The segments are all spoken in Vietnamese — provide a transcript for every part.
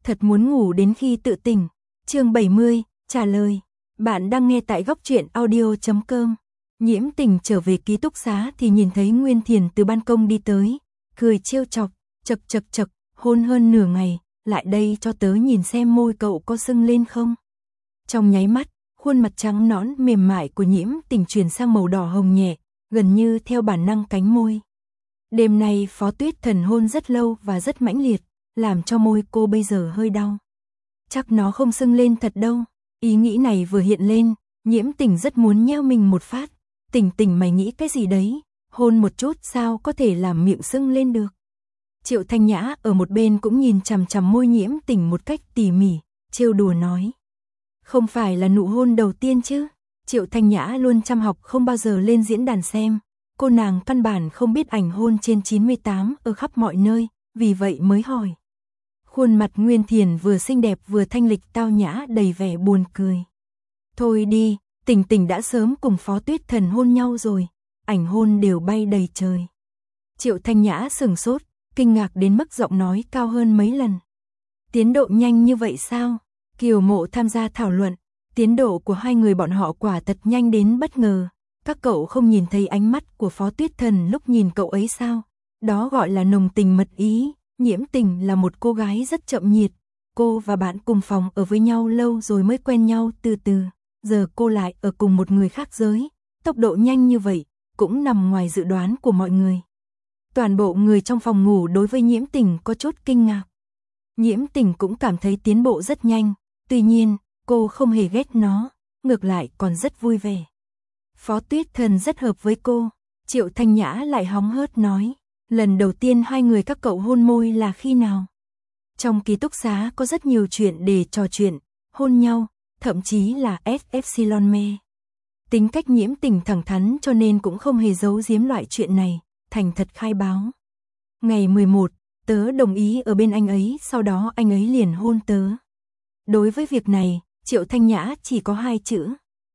thật muốn ngủ đến khi tự tỉnh. Chương 70, trả lời. Bạn đang nghe tại góc truyện audio.com. Nhiễm Tình trở về ký túc xá thì nhìn thấy Nguyên Thiền từ ban công đi tới, cười trêu chọc, chậc, hôn hơn nửa ngày, lại đây cho tớ nhìn xem môi cậu có sưng lên không. Trong nháy mắt, khuôn mặt trắng nõn mềm mại của Nhiễm Tình chuyển sang màu đỏ hồng nhẹ, gần như theo bản năng cánh môi. Đêm nay Phó Tuyết Thần hôn rất lâu và rất mãnh liệt, làm cho môi cô bây giờ hơi đau. Chắc nó không sưng lên thật đâu. Ý nghĩ này vừa hiện lên, Nhiễm Tình rất muốn nheo mình một phát. Tình mày nghĩ cái gì đấy, hôn một chút sao có thể làm miệng sưng lên được. Triệu Thanh Nhã ở một bên cũng nhìn chằm chằm môi Nhiễm Tình một cách tỉ mỉ, trêu đùa nói. Không phải là nụ hôn đầu tiên chứ? Triệu Thanh Nhã luôn chăm học không bao giờ lên diễn đàn xem. Cô nàng căn bản không biết ảnh hôn trên 98 ở khắp mọi nơi, vì vậy mới hỏi. Khuôn mặt Nguyên Thiền vừa xinh đẹp vừa thanh lịch tao nhã đầy vẻ buồn cười. Thôi đi, Tình đã sớm cùng Phó Tuyết Thần hôn nhau rồi, ảnh hôn đều bay đầy trời. Triệu Thanh Nhã sửng sốt, kinh ngạc đến mức giọng nói cao hơn mấy lần. Tiến độ nhanh như vậy sao? Kiều Mộ tham gia thảo luận, tiến độ của hai người bọn họ quả thật nhanh đến bất ngờ. Các cậu không nhìn thấy ánh mắt của Phó Tuyết Thần lúc nhìn cậu ấy sao? Đó gọi là nồng tình mật ý. Nhiễm Tình là một cô gái rất chậm nhiệt. Cô và bạn cùng phòng ở với nhau lâu rồi mới quen nhau từ từ. Giờ cô lại ở cùng một người khác giới. Tốc độ nhanh như vậy cũng nằm ngoài dự đoán của mọi người. Toàn bộ người trong phòng ngủ đối với Nhiễm Tình có chút kinh ngạc. Nhiễm Tình cũng cảm thấy tiến bộ rất nhanh. Tuy nhiên, cô không hề ghét nó. Ngược lại còn rất vui vẻ. Phó Tuyết Thần rất hợp với cô. Triệu Thanh Nhã lại hóng hớt nói. Lần đầu tiên hai người các cậu hôn môi là khi nào? Trong ký túc xá có rất nhiều chuyện để trò chuyện, hôn nhau, thậm chí là FF mê. Tính cách Nhiễm Tình thẳng thắn cho nên cũng không hề giấu giếm loại chuyện này, thành thật khai báo. Ngày 11, tớ đồng ý ở bên anh ấy, sau đó anh ấy liền hôn tớ. Đối với việc này, Triệu Thanh Nhã chỉ có 2 chữ.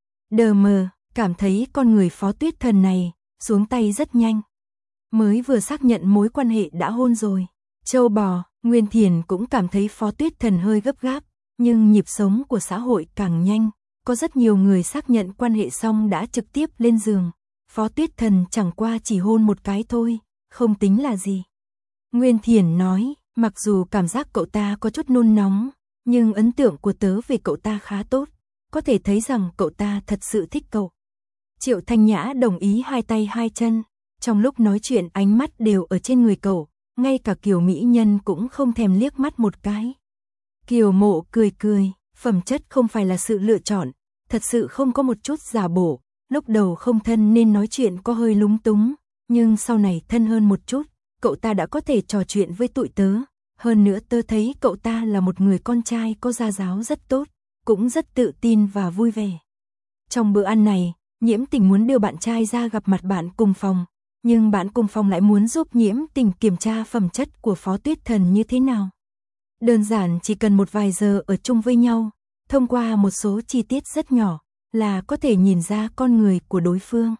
Đờ mờ, cảm thấy con người Phó Tuyết Thần này, xuống tay rất nhanh. Mới vừa xác nhận mối quan hệ đã hôn rồi. Châu bò, Nguyên Thiền cũng cảm thấy Phó Tuyết Thần hơi gấp gáp, nhưng nhịp sống của xã hội càng nhanh, có rất nhiều người xác nhận quan hệ xong đã trực tiếp lên giường. Phó Tuyết Thần chẳng qua chỉ hôn một cái thôi, không tính là gì. Nguyên Thiền nói, mặc dù cảm giác cậu ta có chút nôn nóng, nhưng ấn tượng của tớ về cậu ta khá tốt, có thể thấy rằng cậu ta thật sự thích cậu. Triệu Thanh Nhã đồng ý hai tay hai chân. Trong lúc nói chuyện ánh mắt đều ở trên người cậu, ngay cả Kiều Mỹ Nhân cũng không thèm liếc mắt một cái. Kiều Mộ cười, phẩm chất không phải là sự lựa chọn, thật sự không có một chút giả bổ, lúc đầu không thân nên nói chuyện có hơi lúng túng, nhưng sau này thân hơn một chút, cậu ta đã có thể trò chuyện với tụi tớ, hơn nữa tớ thấy cậu ta là một người con trai có gia giáo rất tốt, cũng rất tự tin và vui vẻ. Trong bữa ăn này, Nhiễm Tình muốn đưa bạn trai ra gặp mặt bạn cùng phòng. Nhưng bạn cùng phòng lại muốn giúp Nhiễm Tình kiểm tra phẩm chất của Phó Tuyết Thần như thế nào. Đơn giản chỉ cần một vài giờ ở chung với nhau, thông qua một số chi tiết rất nhỏ, là có thể nhìn ra con người của đối phương.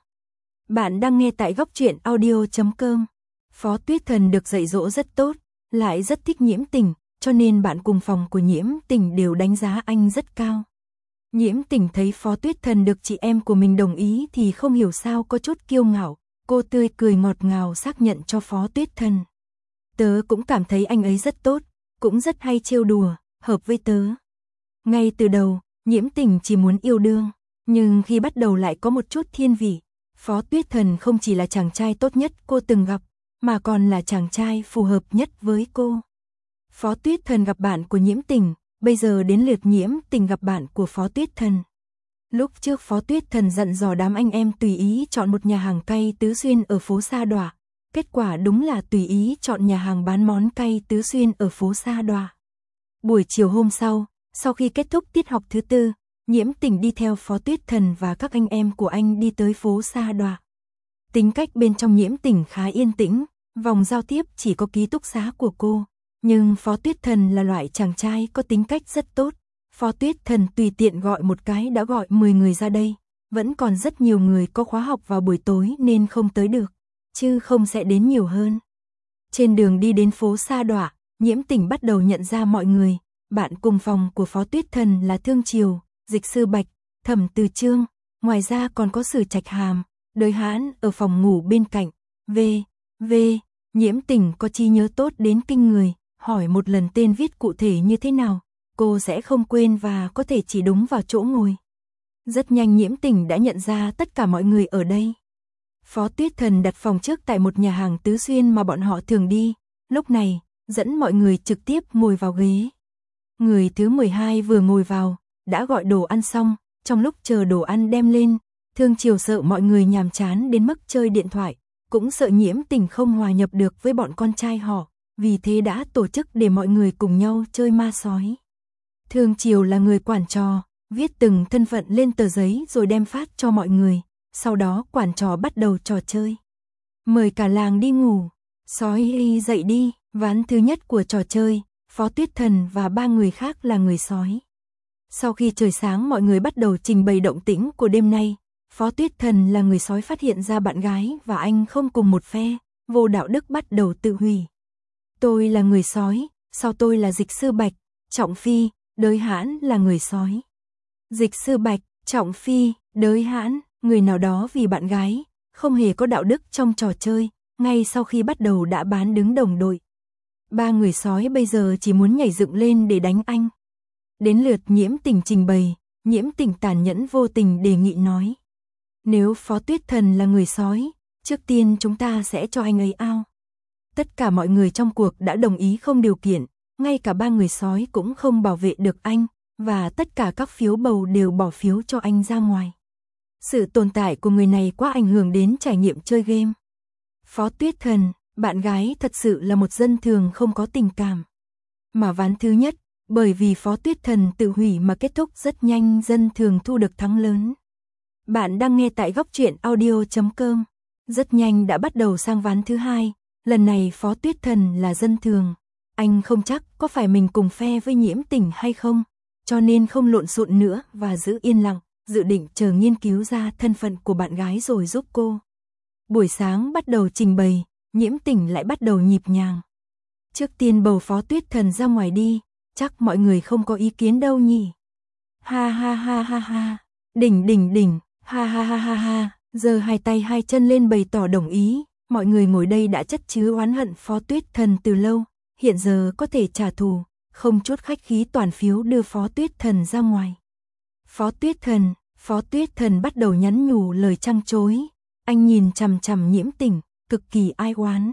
Bạn đang nghe tại góc truyện audio.com. Phó Tuyết Thần được dạy dỗ rất tốt, lại rất thích Nhiễm Tình, cho nên bạn cùng phòng của Nhiễm Tình đều đánh giá anh rất cao. Nhiễm Tình thấy Phó Tuyết Thần được chị em của mình đồng ý thì không hiểu sao có chút kiêu ngạo. Cô tươi cười ngọt ngào xác nhận cho Phó Tuyết Thần. Tớ cũng cảm thấy anh ấy rất tốt, cũng rất hay trêu đùa, hợp với tớ. Ngay từ đầu, Nhiễm Tình chỉ muốn yêu đương, nhưng khi bắt đầu lại có một chút thiên vị. Phó Tuyết Thần không chỉ là chàng trai tốt nhất cô từng gặp, mà còn là chàng trai phù hợp nhất với cô. Phó Tuyết Thần gặp bạn của Nhiễm Tình, bây giờ đến lượt Nhiễm Tình gặp bạn của Phó Tuyết Thần. Lúc trước Phó Tuyết Thần dặn dò đám anh em tùy ý chọn một nhà hàng cay Tứ Xuyên ở phố Sa Đoạ. Kết quả đúng là tùy ý chọn nhà hàng bán món cay Tứ Xuyên ở phố Sa Đoạ. Buổi chiều hôm sau khi kết thúc tiết học thứ 4, Nhiễm Tình đi theo Phó Tuyết Thần và các anh em của anh đi tới phố Sa Đoạ. Tính cách bên trong Nhiễm Tình khá yên tĩnh, vòng giao tiếp chỉ có ký túc xá của cô. Nhưng Phó Tuyết Thần là loại chàng trai có tính cách rất tốt. Phó Tuyết Thần tùy tiện gọi một cái đã gọi 10 người ra đây, vẫn còn rất nhiều người có khóa học vào buổi tối nên không tới được, chứ không sẽ đến nhiều hơn. Trên đường đi đến phố Sa Đoạ, Nhiễm Tình bắt đầu nhận ra mọi người, Bạn cùng phòng của Phó Tuyết Thần là Thương Triều, Dịch Sư Bạch, Thẩm Từ Chương, ngoài ra còn có Sử Trạch Hàm, Đới Hãn ở phòng ngủ bên cạnh. Nhiễm Tình có trí nhớ tốt đến kinh người, hỏi một lần tên viết cụ thể như thế nào, cô sẽ không quên và có thể chỉ đúng vào chỗ ngồi. Rất nhanh Nhiễm Tình đã nhận ra tất cả mọi người ở đây. Phó Tuyết Thần đặt phòng trước tại một nhà hàng Tứ Xuyên mà bọn họ thường đi, lúc này, dẫn mọi người trực tiếp ngồi vào ghế. Người thứ 12 vừa ngồi vào, đã gọi đồ ăn xong, trong lúc chờ đồ ăn đem lên, Thương Triều sợ mọi người nhàm chán đến mức chơi điện thoại, cũng sợ Nhiễm Tình không hòa nhập được với bọn con trai họ, vì thế đã tổ chức để mọi người cùng nhau chơi ma sói. Thương Triều là người quản trò, viết từng thân phận lên tờ giấy rồi đem phát cho mọi người, sau đó quản trò bắt đầu trò chơi. Mời cả làng đi ngủ, sói y dậy đi, ván thứ nhất của trò chơi, Phó Tuyết Thần và 3 người khác là người sói. Sau khi trời sáng mọi người bắt đầu trình bày động tĩnh của đêm nay, Phó Tuyết Thần là người sói phát hiện ra bạn gái và anh không cùng một phe, vô đạo đức bắt đầu tự hủy. Tôi là người sói, sau tôi là Dịch Sư Bạch, Trọng Phi, Đới Hãn là người sói. Dịch Sư Bạch, Trọng Phi, Đới Hãn, người nào đó vì bạn gái, không hề có đạo đức trong trò chơi, ngay sau khi bắt đầu đã bán đứng đồng đội. 3 người sói bây giờ chỉ muốn nhảy dựng lên để đánh anh. Đến lượt Nhiễm Tình trình bày, Nhiễm Tình tàn nhẫn vô tình đề nghị nói. Nếu Phó Tuyết Thần là người sói, trước tiên chúng ta sẽ cho anh ấy ao. Tất cả mọi người trong cuộc đã đồng ý không điều kiện, ngay cả 3 người sói cũng không bảo vệ được anh, và tất cả các phiếu bầu đều bỏ phiếu cho anh ra ngoài. Sự tồn tại của người này quá ảnh hưởng đến trải nghiệm chơi game. Phó Tuyết Thần, bạn gái thật sự là một dân thường không có tình cảm. Mà ván thứ nhất, bởi vì Phó Tuyết Thần tự hủy mà kết thúc rất nhanh, dân thường thu được thắng lớn. Bạn đang nghe tại góc truyện audio.com. Rất nhanh đã bắt đầu sang ván thứ hai, lần này Phó Tuyết Thần là dân thường. Anh không chắc có phải mình cùng phe với Nhiễm Tình hay không, cho nên không lộn xộn nữa và giữ yên lặng, dự định chờ nghiên cứu ra thân phận của bạn gái rồi giúp cô. Buổi sáng bắt đầu trình bày, Nhiễm Tình lại bắt đầu nhịp nhàng. Trước tiên bầu Phó Tuyết Thần ra ngoài đi, chắc mọi người không có ý kiến đâu nhỉ. Ha ha ha ha ha, đỉnh, ha ha ha ha ha, giơ hai tay hai chân lên bày tỏ đồng ý, mọi người ngồi đây đã chất chứa oán hận Phó Tuyết Thần từ lâu, hiện giờ có thể trả thù, không chút khách khí toàn phiếu đưa Phó Tuyết Thần ra ngoài. Phó Tuyết Thần bắt đầu nhắn nhủ lời trăng trối, anh nhìn chằm chằm Nhiễm Tình, cực kỳ ai oán.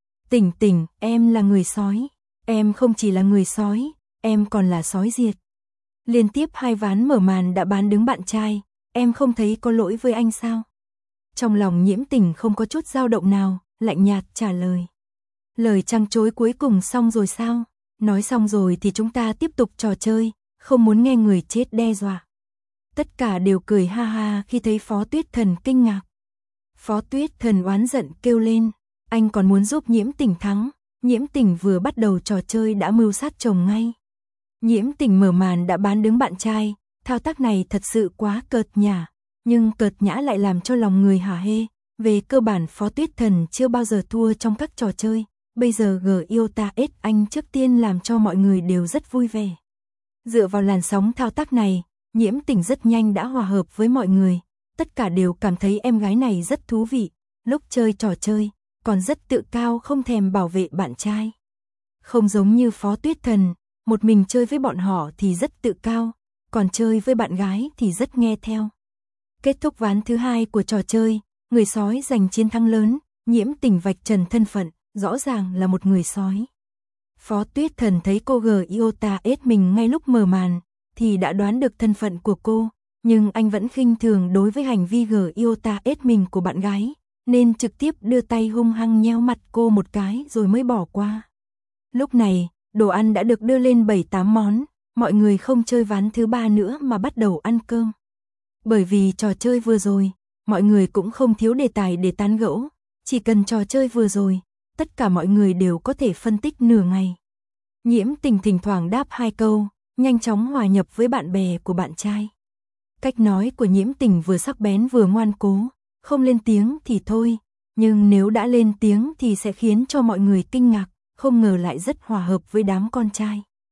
Tình, em là người sói, em không chỉ là người sói, em còn là sói diệt. Liên tiếp 2 ván mở màn đã bán đứng bạn trai, em không thấy có lỗi với anh sao? Trong lòng Nhiễm Tình không có chút dao động nào, lạnh nhạt trả lời. Lời trăng trối cuối cùng xong rồi sao? Nói xong rồi thì chúng ta tiếp tục trò chơi, không muốn nghe người chết đe dọa. Tất cả đều cười ha ha khi thấy Phó Tuyết Thần kinh ngạc. Phó Tuyết Thần oán giận kêu lên, anh còn muốn giúp Nhiễm Tình thắng. Nhiễm Tình vừa bắt đầu trò chơi đã mưu sát chồng ngay. Nhiễm Tình mở màn đã bán đứng bạn trai, thao tác này thật sự quá cợt nhả, nhưng cợt nhã lại làm cho lòng người hả hê. Về cơ bản Phó Tuyết Thần chưa bao giờ thua trong các trò chơi, bây giờ Giota S anh trước tiên làm cho mọi người đều rất vui vẻ. Dựa vào làn sóng thao tác này, Nhiễm Tình rất nhanh đã hòa hợp với mọi người, tất cả đều cảm thấy em gái này rất thú vị, lúc chơi trò chơi, còn rất tự cao không thèm bảo vệ bạn trai. Không giống như Phó Tuyết Thần, một mình chơi với bọn họ thì rất tự cao, còn chơi với bạn gái thì rất nghe theo. Kết thúc ván thứ 2 của trò chơi, người sói giành chiến thắng lớn, Nhiễm Tình vạch trần thân phận, rõ ràng là một người sói. Phó Tuyết Thần thấy cô Giota S mình ngay lúc mở màn, thì đã đoán được thân phận của cô, nhưng anh vẫn khinh thường đối với hành vi Giota S mình của bạn gái, nên trực tiếp đưa tay hung hăng nhéo mặt cô một cái rồi mới bỏ qua. Lúc này, đồ ăn đã được đưa lên 7-8 món, mọi người không chơi ván thứ 3 nữa mà bắt đầu ăn cơm. Bởi vì trò chơi vừa rồi, mọi người cũng không thiếu đề tài để tán gẫu, chỉ cần trò chơi vừa rồi, tất cả mọi người đều có thể phân tích nửa ngày. Nhiễm Tình thỉnh thoảng đáp 2 câu, nhanh chóng hòa nhập với bạn bè của bạn trai. Cách nói của Nhiễm Tình vừa sắc bén vừa ngoan cố, không lên tiếng thì thôi, nhưng nếu đã lên tiếng thì sẽ khiến cho mọi người kinh ngạc, không ngờ lại rất hòa hợp với đám con trai.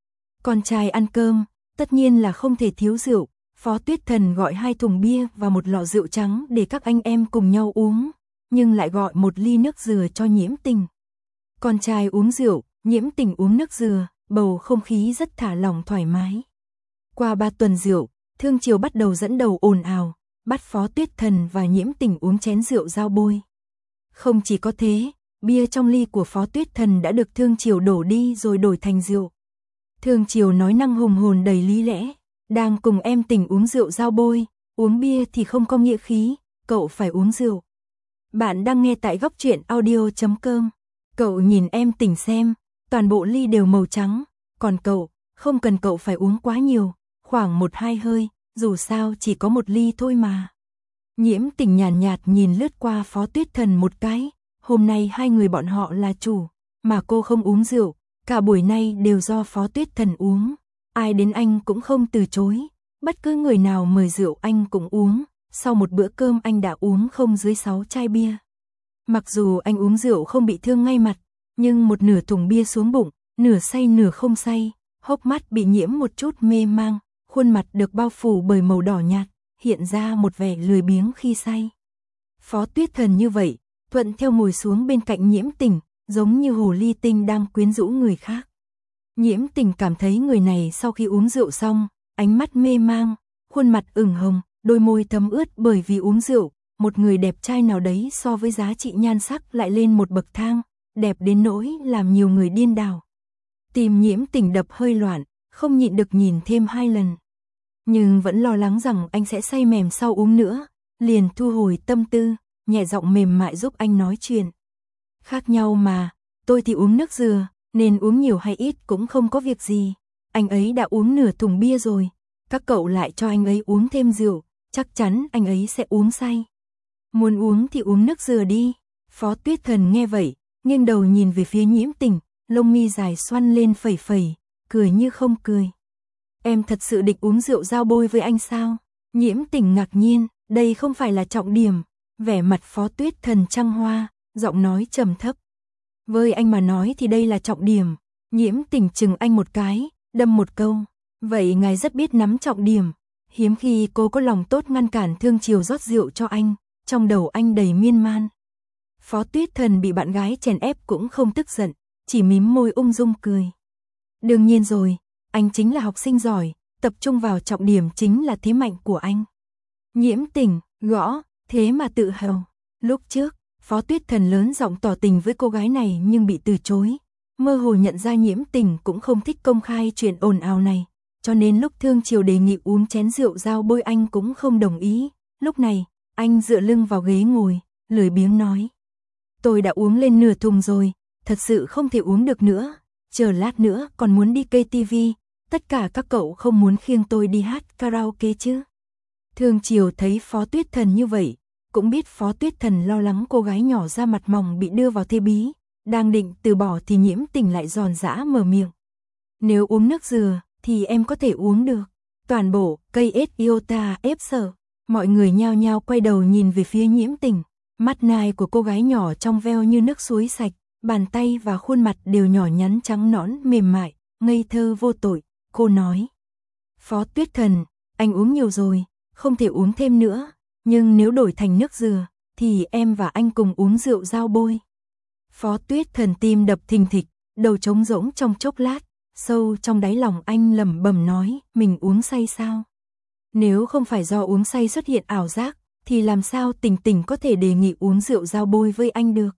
Con trai ăn cơm, tất nhiên là không thể thiếu rượu. Phó Tuyết Thần gọi 2 thùng bia và một lọ rượu trắng để các anh em cùng nhau uống, nhưng lại gọi một ly nước dừa cho Nhiễm Tình. Con trai uống rượu, Nhiễm Tình uống nước dừa, bầu không khí rất thả lỏng thoải mái. Qua 3 tuần rượu, Thương Triều bắt đầu dẫn đầu ồn ào, bắt Phó Tuyết Thần và Nhiễm Tình uống chén rượu giao bôi. Không chỉ có thế, bia trong ly của Phó Tuyết Thần đã được Thương Triều đổ đi rồi đổi thành rượu. Thương Triều nói năng hùng hồn đầy lý lẽ, đang cùng em Tình uống rượu giao bôi, uống bia thì không có nghĩa khí, cậu phải uống rượu. Bạn đang nghe tại góc truyện audio.com. Cậu nhìn em Tình xem, toàn bộ ly đều màu trắng, còn cậu, không cần cậu phải uống quá nhiều, khoảng 1-2 hơi, dù sao chỉ có một ly thôi mà. Nhiễm Tình nhàn nhạt nhìn lướt qua Phó Tuyết Thần một cái, hôm nay 2 người bọn họ là chủ, mà cô không uống rượu, cả buổi nay đều do Phó Tuyết Thần uống, ai đến anh cũng không từ chối, bất cứ người nào mời rượu anh cũng uống, sau một bữa cơm anh đã uống không dưới 6 chai bia. Mặc dù anh uống rượu không bị thương ngay mặt, nhưng một nửa thùng bia xuống bụng, nửa say nửa không say, hốc mắt bị nhiễm một chút mê mang, khuôn mặt được bao phủ bởi màu đỏ nhạt, hiện ra một vẻ lười biếng khi say. Phó Tuyết Thần như vậy, thuận theo ngồi xuống bên cạnh Nhiễm Tình, giống như hồ ly tinh đang quyến rũ người khác. Nhiễm Tình cảm thấy người này sau khi uống rượu xong, ánh mắt mê mang, khuôn mặt ửng hồng, đôi môi thấm ướt bởi vì uống rượu, một người đẹp trai nào đấy so với giá trị nhan sắc lại lên một bậc thang, đẹp đến nỗi làm nhiều người điên đảo. Tim Nhiễm Tình đập hơi loạn, không nhịn được nhìn thêm 2 lần. Nhưng vẫn lo lắng rằng anh sẽ say mềm sau uống nữa, liền thu hồi tâm tư, nhẹ giọng mềm mại giúp anh nói chuyện. Khác nhau mà, tôi thì uống nước dừa, nên uống nhiều hay ít cũng không có việc gì. Anh ấy đã uống nửa thùng bia rồi, các cậu lại cho anh ấy uống thêm rượu, chắc chắn anh ấy sẽ uống say. Muốn uống thì uống nước dừa đi. Phó Tuyết Thần nghe vậy, nghiêng đầu nhìn về phía Nhiễm Tình, lông mi dài xoăn lên phẩy phẩy, cười như không cười. Em thật sự định uống rượu giao bôi với anh sao? Nhiễm Tình ngạc nhiên, đây không phải là trọng điểm. Vẻ mặt Phó Tuyết Thần trăng hoa, giọng nói trầm thấp. Với anh mà nói thì đây là trọng điểm. Nhiễm Tình chừng anh một cái, đâm một câu. Vậy ngài rất biết nắm trọng điểm. Hiếm khi cô có lòng tốt ngăn cản Thương Triều rót rượu cho anh, trong đầu anh đầy miên man. Phó Tuyết Thần bị bạn gái chèn ép cũng không tức giận, chỉ mím môi ung dung cười. Đương nhiên rồi, anh chính là học sinh giỏi, tập trung vào trọng điểm chính là thế mạnh của anh. Nhiễm Tình, gõ, thế mà tự hào. Lúc trước, Phó Tuyết Thần lớn giọng tỏ tình với cô gái này nhưng bị từ chối. Mơ hồ nhận ra Nhiễm Tình cũng không thích công khai chuyện ồn ào này, cho nên lúc Thương Triều đề nghị uống chén rượu giao bôi anh cũng không đồng ý. Lúc này, anh dựa lưng vào ghế ngồi, lười biếng nói. Tôi đã uống lên nửa thùng rồi, thật sự không thể uống được nữa, chờ lát nữa còn muốn đi KTV, tất cả các cậu không muốn khiêng tôi đi hát karaoke chứ. Thương Triều thấy Phó Tuyết Thần như vậy, cũng biết Phó Tuyết Thần lo lắng cô gái nhỏ da mặt mỏng bị đưa vào thế bí, đang định từ bỏ thì Nhiễm Tình lại giòn giã mở miệng. Nếu uống nước dừa thì em có thể uống được. Toàn bộ KS Iota ép sở, mọi người nhao nhao quay đầu nhìn về phía Nhiễm Tình, mắt nai của cô gái nhỏ trong veo như nước suối sạch, bàn tay và khuôn mặt đều nhỏ nhắn trắng nõn mềm mại, ngây thơ vô tội. Cô nói, Phó Tuyết Thần, anh uống nhiều rồi, không thể uống thêm nữa, nhưng nếu đổi thành nước dừa, thì em và anh cùng uống rượu giao bôi. Phó Tuyết Thần tim đập thình thịch, đầu trống rỗng trong chốc lát, sâu trong đáy lòng anh lẩm bẩm nói, mình uống say sao? Nếu không phải do uống say xuất hiện ảo giác, thì làm sao Tình Tình có thể đề nghị uống rượu giao bôi với anh được?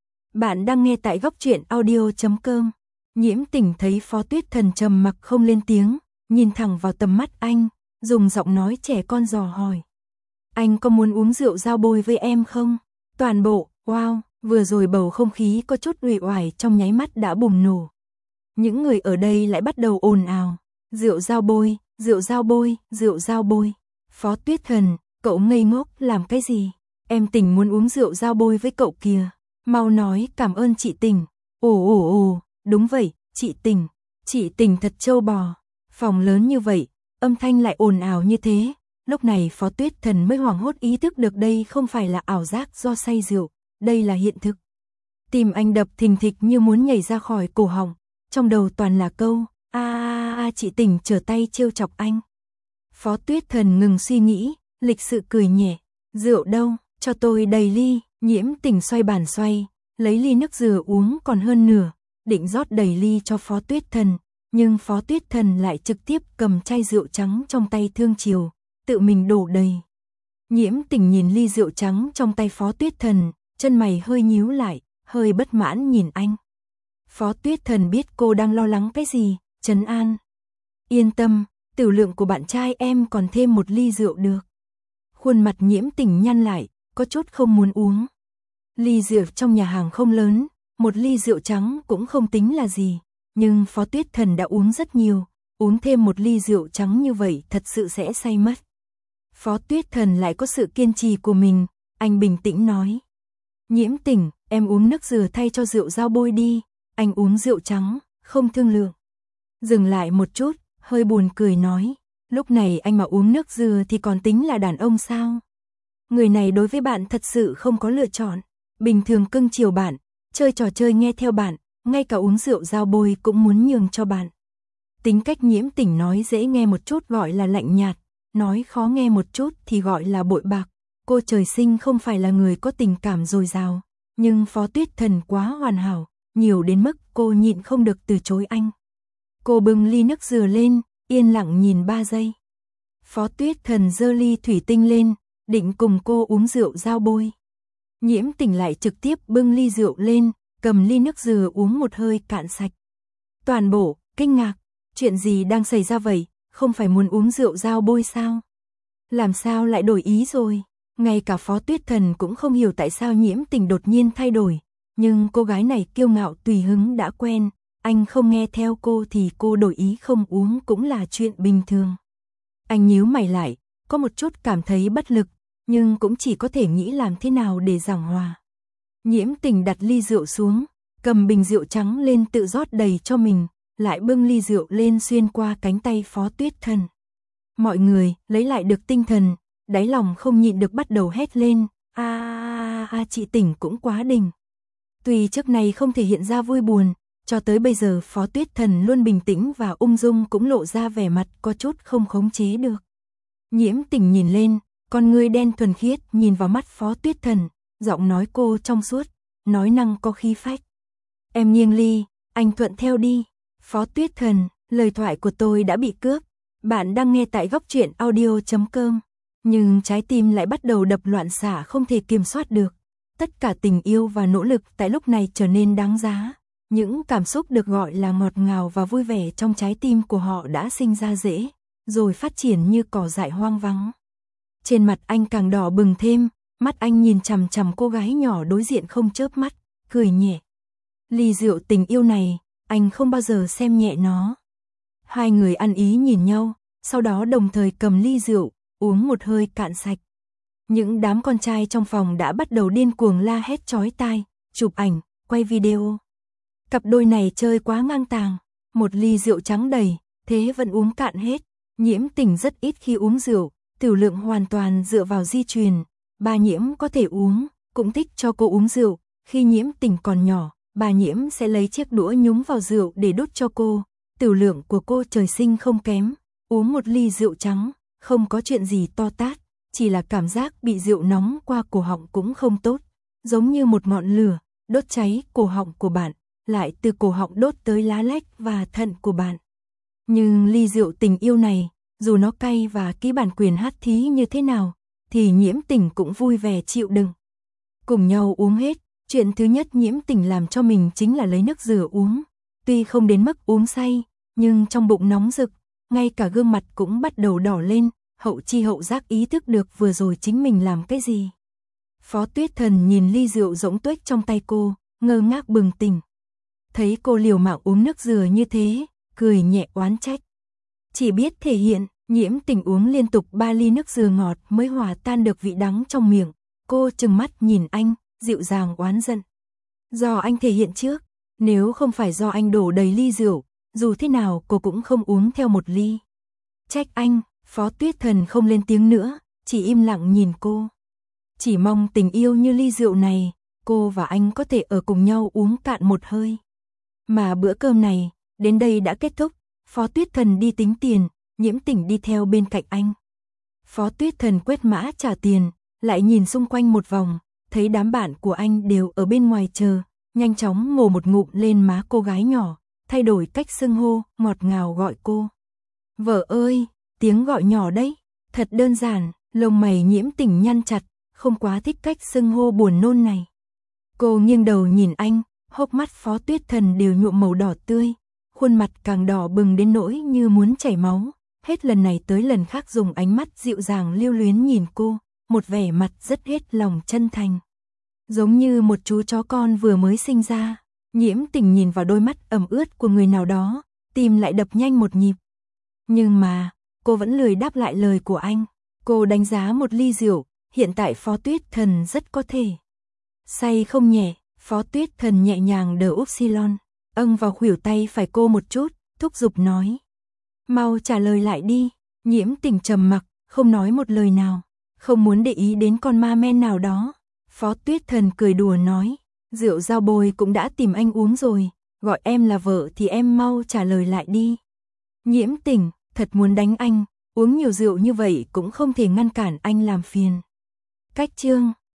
Bạn đang nghe tại góc truyện audio.com. Nhiễm Tình thấy Phó Tuyết Thần trầm mặc không lên tiếng, nhìn thẳng vào tầm mắt anh, dùng giọng nói trẻ con dò hỏi. Anh có muốn uống rượu giao bôi với em không? Toàn bộ, wow, vừa rồi bầu không khí có chút uể oải trong nháy mắt đã bùng nổ. Những người ở đây lại bắt đầu ồn ào. Rượu giao bôi, rượu giao bôi, rượu giao bôi. Phó Tuyết Thần, cậu ngây ngốc làm cái gì? Em Tình muốn uống rượu giao bôi với cậu kìa. Mau nói cảm ơn chị Tình. Ồ, đúng vậy, chị Tình. Chị Tình thật trâu bò. Phòng lớn như vậy, âm thanh lại ồn ào như thế. Lúc này Phó Tuyết Thần mới hoảng hốt ý thức được đây không phải là ảo giác do say rượu, đây là hiện thực. Tim anh đập thình thịch như muốn nhảy ra khỏi cổ họng, trong đầu toàn là câu, Chị Tình trở tay trêu chọc anh. Phó Tuyết Thần ngừng suy nghĩ, lịch sự cười nhẹ. Rượu đâu, cho tôi đầy ly. Nhiễm Tình xoay bàn xoay, lấy ly nước dừa uống còn hơn nửa, định rót đầy ly cho Phó Tuyết Thần, nhưng Phó Tuyết Thần lại trực tiếp cầm chai rượu trắng trong tay thương chiều, tự mình đổ đầy. Nhiễm Tình nhìn ly rượu trắng trong tay Phó Tuyết Thần, chân mày hơi nhíu lại, hơi bất mãn nhìn anh. Phó Tuyết Thần biết cô đang lo lắng cái gì, trấn an. Yên tâm, tiểu lượng của bạn trai em còn thêm một ly rượu được. Khuôn mặt Nhiễm Tình nhăn lại, có chút không muốn uống. Ly rượu trong nhà hàng không lớn, một ly rượu trắng cũng không tính là gì, nhưng Phó Tuyết Thần đã uống rất nhiều, uống thêm một ly rượu trắng như vậy thật sự sẽ say mất. Phó Tuyết Thần lại có sự kiên trì của mình, anh bình tĩnh nói. Nhiễm Tình, em uống nước dừa thay cho rượu dao bôi đi, anh uống rượu trắng, không thương lượng. Dừng lại một chút, hơi buồn cười nói, lúc này anh mà uống nước dừa thì còn tính là đàn ông sao? Người này đối với bạn thật sự không có lựa chọn, bình thường cưng chiều bạn, chơi trò chơi nghe theo bạn, ngay cả uống rượu dao bôi cũng muốn nhường cho bạn. Tính cách Nhiễm Tình nói dễ nghe một chút gọi là lạnh nhạt, nói khó nghe một chút thì gọi là bội bạc. Cô trời sinh không phải là người có tình cảm dồi dào, nhưng Phó Tuyết Thần quá hoàn hảo, nhiều đến mức cô nhịn không được từ chối anh. Cô bưng ly nước dừa lên, yên lặng nhìn 3 giây. Phó Tuyết Thần giơ ly thủy tinh lên, định cùng cô uống rượu dao bôi. Nhiễm Tình lại trực tiếp bưng ly rượu lên, cầm ly nước dừa uống một hơi cạn sạch. Toàn bộ kinh ngạc, chuyện gì đang xảy ra vậy, không phải muốn uống rượu dao bôi sao? Làm sao lại đổi ý rồi? Ngay cả Phó Tuyết Thần cũng không hiểu tại sao Nhiễm Tình đột nhiên thay đổi, nhưng cô gái này kiêu ngạo tùy hứng đã quen, anh không nghe theo cô thì cô đổi ý không uống cũng là chuyện bình thường. Anh nhíu mày lại, có một chút cảm thấy bất lực, nhưng cũng chỉ có thể nghĩ làm thế nào để giảng hòa. Nhiễm Tình đặt ly rượu xuống, cầm bình rượu trắng lên tự rót đầy cho mình, lại bưng ly rượu lên xuyên qua cánh tay Phó Tuyết Thần. Mọi người lấy lại được tinh thần, đáy lòng không nhịn được bắt đầu hét lên, chị Tình cũng quá đỉnh. Tuy trước này không thể hiện ra vui buồn, cho tới bây giờ Phó Tuyết Thần luôn bình tĩnh và ung dung cũng lộ ra vẻ mặt có chút không khống chế được. Nhiễm Tình nhìn lên, con ngươi đen thuần khiết nhìn vào mắt Phó Tuyết Thần, giọng nói cô trong suốt, nói năng có khí phách. Em nghiêng ly, anh thuận theo đi. Phó Tuyết Thần, lời thoại của tôi đã bị cướp. Bạn đang nghe tại góc truyện audio.com. Nhưng trái tim lại bắt đầu đập loạn xạ không thể kiểm soát được. Tất cả tình yêu và nỗ lực tại lúc này trở nên đáng giá. Những cảm xúc được gọi là ngọt ngào và vui vẻ trong trái tim của họ đã sinh ra rễ, rồi phát triển như cỏ dại hoang vắng. Trên mặt anh càng đỏ bừng thêm, mắt anh nhìn chằm chằm cô gái nhỏ đối diện không chớp mắt, cười nhẹ. Ly rượu tình yêu này, anh không bao giờ xem nhẹ nó. Hai người ăn ý nhìn nhau, sau đó đồng thời cầm ly rượu, uống một hơi cạn sạch. Những đám con trai trong phòng đã bắt đầu điên cuồng la hét chói tai, chụp ảnh, quay video. Cặp đôi này chơi quá ngang tàng, một ly rượu trắng đầy, thế vẫn uống cạn hết. Nhiễm Tình rất ít khi uống rượu, tiểu lượng hoàn toàn dựa vào di truyền. Bà Nhiễm có thể uống, cũng thích cho cô uống rượu. Khi Nhiễm Tình còn nhỏ, bà Nhiễm sẽ lấy chiếc đũa nhúng vào rượu để đút cho cô. Tiểu lượng của cô trời sinh không kém, uống một ly rượu trắng, không có chuyện gì to tát, chỉ là cảm giác bị rượu nóng qua cổ họng cũng không tốt, giống như một ngọn lửa, đốt cháy cổ họng của bạn, lại từ cổ họng đốt tới lá lách và thận của bạn. Nhưng ly rượu tình yêu này, dù nó cay và ký bản quyền hát thí như thế nào, thì Nhiễm Tình cũng vui vẻ chịu đựng. Cùng nhau uống hết, chuyện thứ nhất Nhiễm Tình làm cho mình chính là lấy nước dừa uống. Tuy không đến mức uống say, nhưng trong bụng nóng rực, ngay cả gương mặt cũng bắt đầu đỏ lên, hậu chi hậu giác ý thức được vừa rồi chính mình làm cái gì. Phó Tuyết Thần nhìn ly rượu rỗng tuếch trong tay cô, ngơ ngác bừng tỉnh. Thấy cô liều mạng uống nước dừa như thế, cười nhẹ oán trách. Chỉ biết thể hiện, Nhiễm Tình uống liên tục 3 ly nước dừa ngọt mới hòa tan được vị đắng trong miệng. Cô trừng mắt nhìn anh, dịu dàng oán giận. Do anh thể hiện trước, nếu không phải do anh đổ đầy ly rượu, dù thế nào cô cũng không uống theo một ly. Trách anh, Phó Tuyết Thần không lên tiếng nữa, chỉ im lặng nhìn cô. Chỉ mong tình yêu như ly rượu này, cô và anh có thể ở cùng nhau uống cạn một hơi. Mà bữa cơm này, đến đây đã kết thúc. Phó Tuyết Thần đi tính tiền, Nhiễm Tỉnh đi theo bên cạnh anh. Phó Tuyết Thần quét mã trả tiền, lại nhìn xung quanh một vòng, thấy đám bạn của anh đều ở bên ngoài chờ, nhanh chóng ngồi một ngụm lên má cô gái nhỏ, thay đổi cách xưng hô, ngọt ngào gọi cô. Vợ ơi, tiếng gọi nhỏ đấy, thật đơn giản, lông mày Nhiễm Tỉnh nhăn chặt, không quá thích cách xưng hô buồn nôn này. Cô nghiêng đầu nhìn anh, hốc mắt Phó Tuyết Thần đều nhuộm màu đỏ tươi, khuôn mặt càng đỏ bừng đến nỗi như muốn chảy máu, hết lần này tới lần khác dùng ánh mắt dịu dàng lưu luyến nhìn cô, một vẻ mặt rất hết lòng chân thành. Giống như một chú chó con vừa mới sinh ra. Nhiễm Tỉnh nhìn vào đôi mắt ẩm ướt của người nào đó, tim lại đập nhanh một nhịp. Nhưng mà, cô vẫn lười đáp lại lời của anh. Cô đánh giá một ly rượu, hiện tại Phó Tuyết Thần rất có thể say không nhẹ. Phó Tuyết Thần nhẹ nhàng đỡ Upsilon, âng vào khuỷu tay phải cô một chút, thúc giục nói. Mau trả lời lại đi. Nhiễm Tỉnh trầm mặc, không nói một lời nào, không muốn để ý đến con ma men nào đó. Phó Tuyết Thần cười đùa nói, rượu Giao Bôi cũng đã tìm anh uống rồi, gọi em là vợ thì em mau trả lời lại đi. Nhiễm Tỉnh, thật muốn đánh anh, uống nhiều rượu như vậy cũng không thể ngăn cản anh làm phiền. Cách chương